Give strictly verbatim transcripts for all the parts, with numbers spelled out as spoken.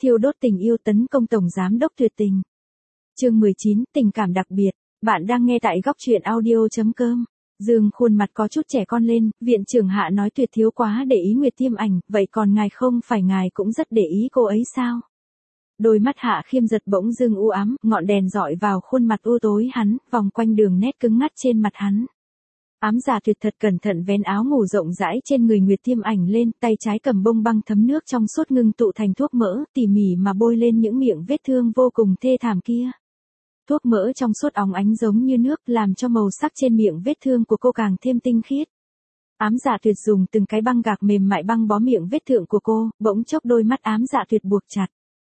thiêu đốt tình yêu tấn công tổng giám đốc tuyệt tình. Chương mười chín, tình cảm đặc biệt. Bạn đang nghe tại góc truyện audio chấm com. Dương khuôn mặt có chút trẻ con lên, viện trưởng Hạ nói Tuyệt thiếu quá để ý Nguyệt Tiêm Ảnh, vậy còn ngài không phải ngài cũng rất để ý cô ấy sao? Đôi mắt Hạ Khiêm giật bỗng dưng u ám, ngọn đèn dọi vào khuôn mặt u tối hắn, vòng quanh đường nét cứng ngắt trên mặt hắn. Ám Dạ Tuyệt thật cẩn thận vén áo ngủ rộng rãi trên người Nguyệt Tiêm Ảnh lên, tay trái cầm bông băng thấm nước trong suốt ngưng tụ thành thuốc mỡ, tỉ mỉ mà bôi lên những miệng vết thương vô cùng thê thảm kia. Thuốc mỡ trong suốt óng ánh giống như nước, làm cho màu sắc trên miệng vết thương của cô càng thêm tinh khiết. Ám Dạ Tuyệt dùng từng cái băng gạc mềm mại băng bó miệng vết thương của cô, bỗng chốc đôi mắt Ám Dạ Tuyệt buộc chặt.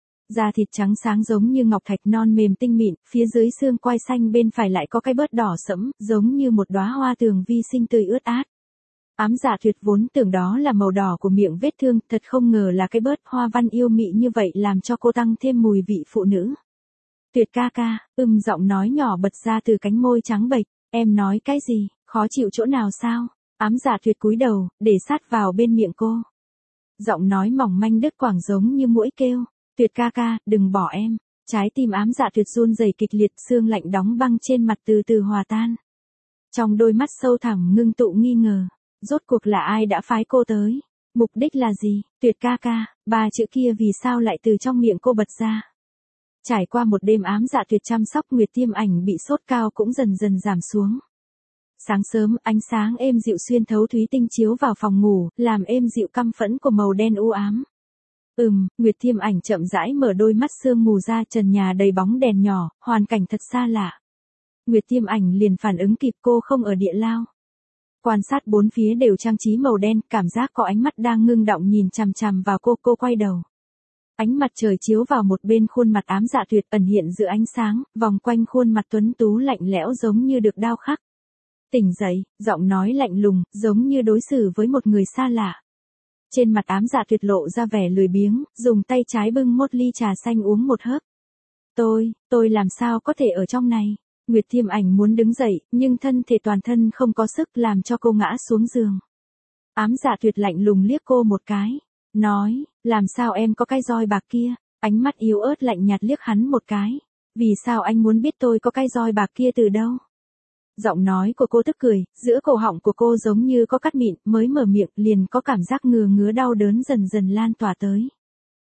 Da thịt trắng sáng giống như ngọc thạch non mềm tinh mịn, phía dưới xương quai xanh bên phải lại có cái bớt đỏ sẫm, giống như một đóa hoa tường vi xinh tươi ướt át. Ám Dạ Tuyệt vốn tưởng đó là màu đỏ của miệng vết thương, thật không ngờ là cái bớt hoa văn yêu mị như vậy, làm cho cô tăng thêm mùi vị phụ nữ. Tuyệt ca ca, ừm giọng nói nhỏ bật ra từ cánh môi trắng bệch, em nói cái gì, khó chịu chỗ nào sao? Ám Dạ Tuyệt cúi đầu, để sát vào bên miệng cô. Giọng nói mỏng manh đứt quãng giống như muỗi kêu. Tuyệt ca ca, đừng bỏ em. Trái tim Ám Dạ Tuyệt run rẩy kịch liệt, xương lạnh đóng băng trên mặt từ từ hòa tan. Trong đôi mắt sâu thẳm ngưng tụ nghi ngờ, rốt cuộc là ai đã phái cô tới? Mục đích là gì? Tuyệt ca ca, ba chữ kia vì sao lại từ trong miệng cô bật ra? Trải qua một đêm Ám Dạ Tuyệt chăm sóc, Nguyệt Tiêm Ảnh bị sốt cao cũng dần dần giảm xuống. Sáng sớm, ánh sáng êm dịu xuyên thấu thúy tinh chiếu vào phòng ngủ, làm êm dịu căm phẫn của màu đen u ám. Ừm, Nguyệt Tiêm Ảnh chậm rãi mở đôi mắt sương mù ra, trần nhà đầy bóng đèn nhỏ, hoàn cảnh thật xa lạ. Nguyệt Tiêm Ảnh liền phản ứng kịp, cô không ở địa lao. Quan sát bốn phía đều trang trí màu đen, cảm giác có ánh mắt đang ngưng động nhìn chằm chằm vào cô, cô quay đầu. Ánh mặt trời chiếu vào một bên khuôn mặt Ám Dạ Tuyệt, ẩn hiện giữa ánh sáng, vòng quanh khuôn mặt tuấn tú lạnh lẽo giống như được đao khắc. Tỉnh dậy, giọng nói lạnh lùng, giống như đối xử với một người xa lạ. Trên mặt Ám Dạ Tuyệt lộ ra vẻ lười biếng, dùng tay trái bưng một ly trà xanh uống một hớp. Tôi, tôi làm sao có thể ở trong này? Nguyệt Tiêm Ảnh muốn đứng dậy, nhưng thân thể toàn thân không có sức, làm cho cô ngã xuống giường. Ám Dạ Tuyệt lạnh lùng liếc cô một cái, nói, làm sao em có cái roi bạc kia? Ánh mắt yếu ớt lạnh nhạt liếc hắn một cái. Vì sao anh muốn biết tôi có cái roi bạc kia từ đâu? Giọng nói của cô tức cười, giữa cổ họng của cô giống như có cắt mịn, mới mở miệng liền có cảm giác ngừa ngứa đau đớn dần dần lan tỏa tới.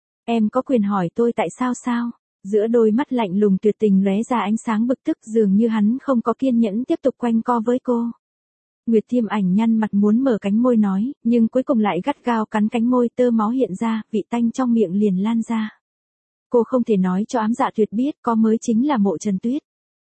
Em có quyền hỏi tôi tại sao sao? Giữa đôi mắt lạnh lùng tuyệt tình lóe ra ánh sáng bực tức, dường như hắn không có kiên nhẫn tiếp tục quanh co với cô. Nguyệt Tiêm Ảnh nhăn mặt muốn mở cánh môi nói, nhưng cuối cùng lại gắt gao cắn cánh môi, tơ máu hiện ra, vị tanh trong miệng liền lan ra. Cô không thể nói cho Ám Dạ Tuyệt biết có mới chính là Mộ Trần Tuyết.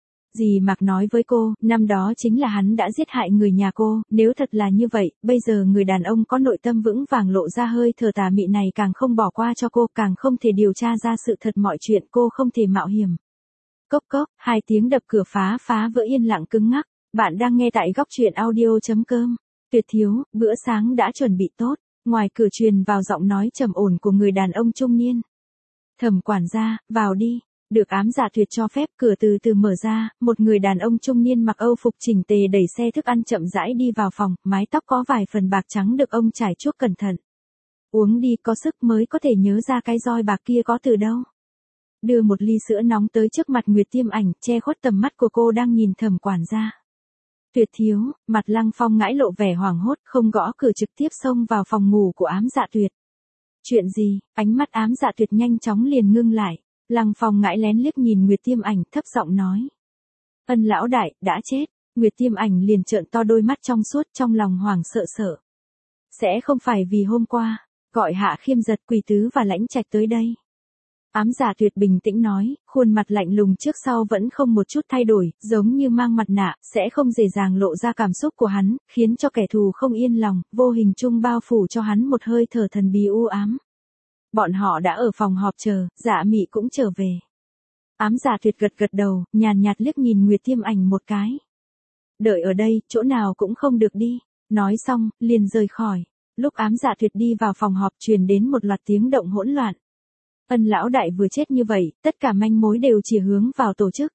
Dì Mạc nói với cô, năm đó chính là hắn đã giết hại người nhà cô, nếu thật là như vậy, bây giờ người đàn ông có nội tâm vững vàng lộ ra hơi thở tà mị này càng không bỏ qua cho cô, càng không thể điều tra ra sự thật mọi chuyện, cô không thể mạo hiểm. Cốc cốc, hai tiếng đập cửa phá phá vỡ yên lặng cứng ngắc, bạn đang nghe tại góc truyện audio chấm com. Tuyệt thiếu, bữa sáng đã chuẩn bị tốt, ngoài cửa truyền vào giọng nói trầm ổn của người đàn ông trung niên. Thẩm quản gia, vào đi. Được Ám Dạ Tuyệt cho phép, cửa từ từ mở ra, một người đàn ông trung niên mặc âu phục chỉnh tề đẩy xe thức ăn chậm rãi đi vào phòng, mái tóc có vài phần bạc trắng được ông trải chuốt cẩn thận. Uống đi, có sức mới có thể nhớ ra cái roi bạc kia có từ đâu. Đưa một ly sữa nóng tới trước mặt Nguyệt Tiêm Ảnh, che khuất tầm mắt của cô đang nhìn thẩm quản gia. Tuyệt thiếu, mặt Lăng Phong ngãi lộ vẻ hoảng hốt, không gõ cửa trực tiếp xông vào phòng ngủ của Ám Dạ Tuyệt. Chuyện gì? Ánh mắt Ám Dạ Tuyệt nhanh chóng liền ngưng lại. Lăng Phong ngãi lén liếc nhìn Nguyệt Tiêm Ảnh, thấp giọng nói. Ân lão đại, đã chết. Nguyệt Tiêm Ảnh liền trợn to đôi mắt trong suốt, trong lòng hoảng sợ sợ. Sẽ không phải vì hôm qua, gọi Hạ Khiêm Giật, Quỳ Tứ và Lãnh Trạch tới đây. Ám Dạ Tuyệt bình tĩnh nói, khuôn mặt lạnh lùng trước sau vẫn không một chút thay đổi, giống như mang mặt nạ, sẽ không dễ dàng lộ ra cảm xúc của hắn, khiến cho kẻ thù không yên lòng, vô hình chung bao phủ cho hắn một hơi thở thần bí u ám. Bọn họ đã ở phòng họp chờ, Dạ Mị cũng trở về. Ám Dạ Tuyệt gật gật đầu, nhàn nhạt liếc nhìn Nguyệt Tiêm Ảnh một cái. Đợi ở đây, chỗ nào cũng không được đi. Nói xong, liền rời khỏi. Lúc Ám Dạ Tuyệt đi vào phòng họp, truyền đến một loạt tiếng động hỗn loạn. Ân lão đại vừa chết như vậy, tất cả manh mối đều chỉ hướng vào tổ chức.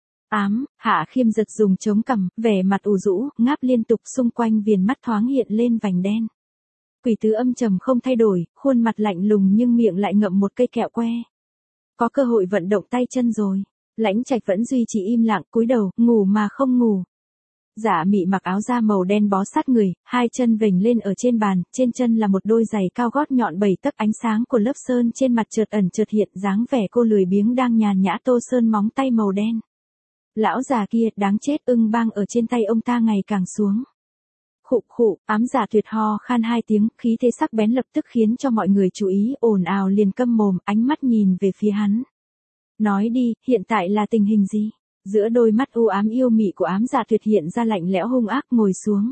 Ám, Hạ Khiêm Giật dùng chống cằm, vẻ mặt ủ rũ, ngáp liên tục, xung quanh viền mắt thoáng hiện lên vành đen. Quỷ Tứ âm trầm không thay đổi, khuôn mặt lạnh lùng nhưng miệng lại ngậm một cây kẹo que. có cơ hội vận động tay chân rồi. Lãnh Trạch vẫn duy trì im lặng, cúi đầu, ngủ mà không ngủ. Dạ Mị mặc áo da màu đen bó sát người, hai chân vểnh lên ở trên bàn, trên chân là một đôi giày cao gót nhọn bảy tấc, ánh sáng của lớp sơn trên mặt chợt ẩn chợt hiện, dáng vẻ cô lười biếng đang nhàn nhã tô sơn móng tay màu đen. Lão già kia, đáng chết, Ưng Bang ở trên tay ông ta ngày càng xuống. Khụ khụ, Ám Dạ Tuyệt ho khan hai tiếng, khí thế sắc bén lập tức khiến cho mọi người chú ý, ồn ào liền câm mồm, ánh mắt nhìn về phía hắn. Nói đi, hiện tại là tình hình gì? Giữa đôi mắt u ám yêu mị của Ám Dạ Tuyệt hiện ra lạnh lẽo hung ác, ngồi xuống.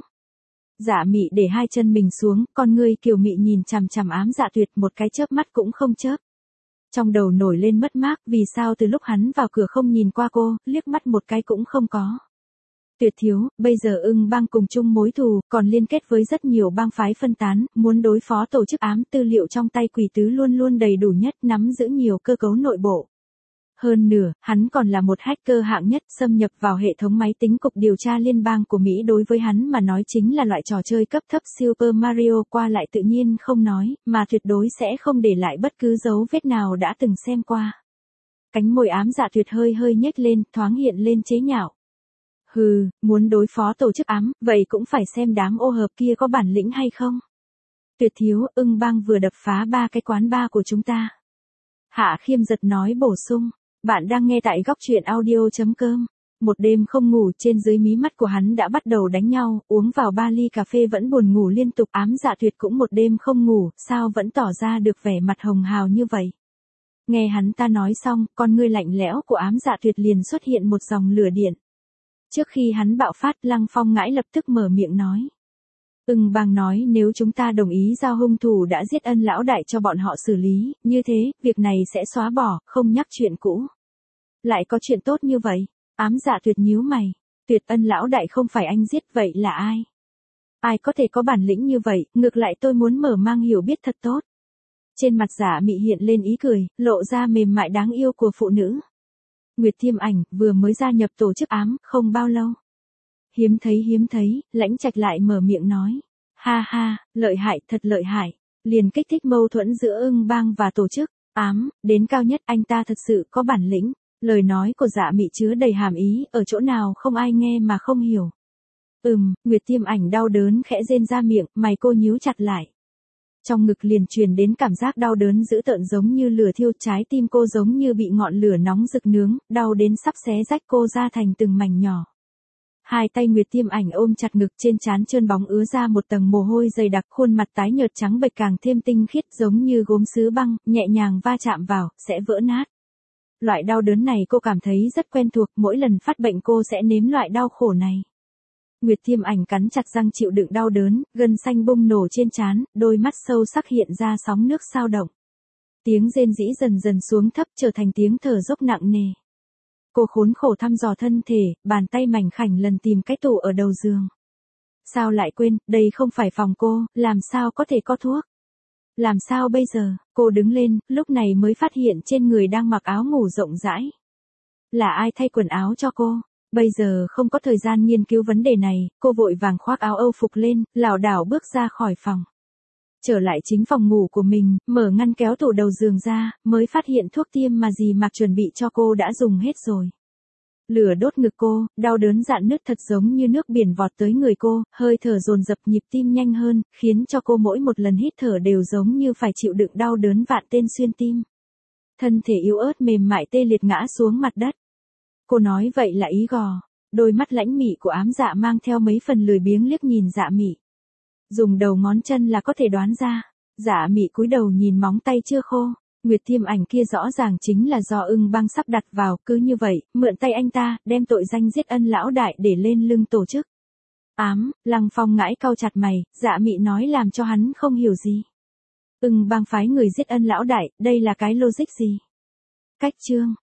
Dạ Mị để hai chân mình xuống, con ngươi kiều mị nhìn chằm chằm Ám Dạ Tuyệt, một cái chớp mắt cũng không chớp. Trong đầu nổi lên mất mát, vì sao từ lúc hắn vào cửa không nhìn qua cô, liếc mắt một cái cũng không có. Tuyệt thiếu, bây giờ Ưng Bang cùng chung mối thù, còn liên kết với rất nhiều bang phái phân tán, muốn đối phó tổ chức ám, tư liệu trong tay Quỷ Tứ luôn luôn đầy đủ nhất, nắm giữ nhiều cơ cấu nội bộ. Hơn nữa, hắn còn là một hacker hạng nhất, xâm nhập vào hệ thống máy tính cục điều tra liên bang của Mỹ, đối với hắn mà nói chính là loại trò chơi cấp thấp Super Mario, qua lại tự nhiên không nói, mà tuyệt đối sẽ không để lại bất cứ dấu vết nào đã từng xem qua. Cánh môi Ám Dạ Tuyệt hơi hơi nhếch lên, thoáng hiện lên chế nhạo. Hừ, muốn đối phó tổ chức ám, vậy cũng phải xem đám ô hợp kia có bản lĩnh hay không. Tuyệt thiếu, Ưng Bang vừa đập phá ba cái quán bar của chúng ta. Hạ Khiêm giật nói bổ sung. Bạn đang nghe tại góc truyện audio chấm com. Một đêm không ngủ, trên dưới mí mắt của hắn đã bắt đầu đánh nhau, uống vào ba ly cà phê vẫn buồn ngủ liên tục. Ám Dạ Tuyệt cũng một đêm không ngủ, sao vẫn tỏ ra được vẻ mặt hồng hào như vậy. Nghe hắn ta nói xong, con ngươi lạnh lẽo của Ám Dạ Tuyệt liền xuất hiện một dòng lửa điện. Trước khi hắn bạo phát, Lăng Phong Ngãi lập tức mở miệng nói. Ưng Bang nói nếu chúng ta đồng ý giao hung thủ đã giết Ân lão đại cho bọn họ xử lý, như thế, việc này sẽ xóa bỏ, không nhắc chuyện cũ. Lại có chuyện tốt như vậy? Ám Dạ Tuyệt nhíu mày. Tuyệt Ân lão đại không phải anh giết, vậy là ai? Ai có thể có bản lĩnh như vậy, ngược lại tôi muốn mở mang hiểu biết thật tốt. Trên mặt Dạ Mị hiện lên ý cười, lộ ra mềm mại đáng yêu của phụ nữ. Nguyệt Thiêm Ảnh, vừa mới gia nhập tổ chức ám, không bao lâu. Hiếm thấy hiếm thấy, Lãnh Trạch lại mở miệng nói. Ha ha, lợi hại, thật lợi hại. Liền kích thích mâu thuẫn giữa Ưng Bang và tổ chức ám, đến cao nhất, anh ta thật sự có bản lĩnh. Lời nói của Dạ Mị chứa đầy hàm ý, ở chỗ nào không ai nghe mà không hiểu. Ừm, Nguyệt Thiêm Ảnh đau đớn khẽ rên ra miệng, mày cô nhíu chặt lại. Trong ngực liền truyền đến cảm giác đau đớn dữ tợn giống như lửa thiêu, trái tim cô giống như bị ngọn lửa nóng rực nướng, đau đến sắp xé rách cô ra thành từng mảnh nhỏ. Hai tay Nguyệt Thiêm Ảnh ôm chặt ngực, trên trán trơn bóng ứa ra một tầng mồ hôi dày đặc, khuôn mặt tái nhợt trắng bệch càng thêm tinh khiết giống như gốm sứ băng, nhẹ nhàng va chạm vào, sẽ vỡ nát. Loại đau đớn này cô cảm thấy rất quen thuộc, mỗi lần phát bệnh cô sẽ nếm loại đau khổ này. Nguyệt Thiêm Ảnh cắn chặt răng chịu đựng đau đớn, gân xanh bung nổ trên trán, đôi mắt sâu sắc hiện ra sóng nước sao động. Tiếng rên rỉ dần dần xuống thấp trở thành tiếng thở dốc nặng nề. Cô khốn khổ thăm dò thân thể, bàn tay mảnh khảnh lần tìm cái tủ ở đầu giường. Sao lại quên, đây không phải phòng cô, làm sao có thể có thuốc? Làm sao bây giờ? Cô đứng lên, lúc này mới phát hiện trên người đang mặc áo ngủ rộng rãi. Là ai thay quần áo cho cô? Bây giờ không có thời gian nghiên cứu vấn đề này, cô vội vàng khoác áo Âu phục lên, lảo đảo bước ra khỏi phòng. Trở lại chính phòng ngủ của mình, mở ngăn kéo tủ đầu giường ra, mới phát hiện thuốc tiêm mà dì Mạc chuẩn bị cho cô đã dùng hết rồi. Lửa đốt ngực cô, đau đớn rạn nứt thật giống như nước biển vọt tới người cô, hơi thở dồn dập, nhịp tim nhanh hơn, khiến cho cô mỗi một lần hít thở đều giống như phải chịu đựng đau đớn vạn tên xuyên tim. Thân thể yếu ớt mềm mại tê liệt ngã xuống mặt đất. Cô nói vậy là ý gò. Đôi mắt lãnh mị của Ám Dạ mang theo mấy phần lười biếng liếc nhìn Dạ Mị. Dùng đầu ngón chân là có thể đoán ra. Dạ Mị cúi đầu nhìn móng tay chưa khô. Nguyệt Thiêm Ảnh kia rõ ràng chính là do Ưng Bang sắp đặt vào, cứ như vậy, mượn tay anh ta, đem tội danh giết Ân lão đại để lên lưng tổ chức ám. Lăng Phong Ngãi cau chặt mày, Dạ Mị nói làm cho hắn không hiểu gì. Ưng Bang phái người giết Ân lão đại, đây là cái logic gì? Cách chương